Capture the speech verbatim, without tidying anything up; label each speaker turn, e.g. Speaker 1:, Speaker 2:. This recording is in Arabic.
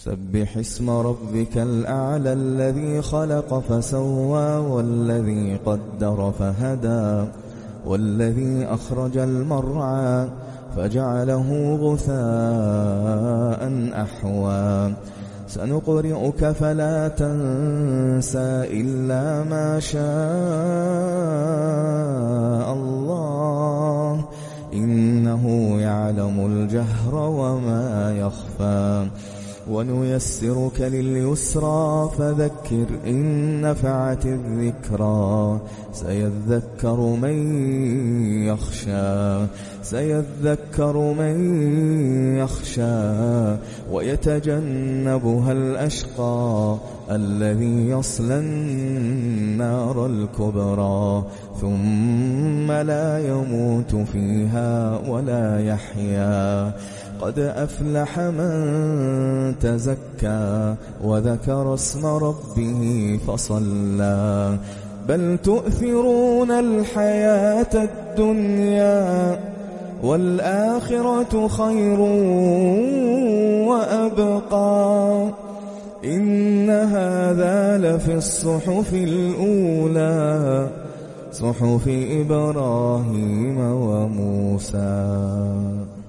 Speaker 1: سبح اسم ربك الأعلى الذي خلق فسوى والذي قدر فهدى والذي أخرج المرعى فجعله غثاء أحوى سنقرئك فلا تنسى إلا ما شاء الله إنه يعلم الجهر وما يخفى ونيسرك لليسرى فذكر إن نفعت الذكرى سيذكر من يخشى سيذكر من يخشى ويتجنبها الأشقى الذي يصلى النار الكبرى ثم لا يموت فيها ولا يحيا قد أفلح من تزكى وذكر اسم ربه فصلى بل تؤثرون الحياة الدنيا والآخرة خير وأبقى إن هذا لفي الصحف الأولى صحف إبراهيم وموسى.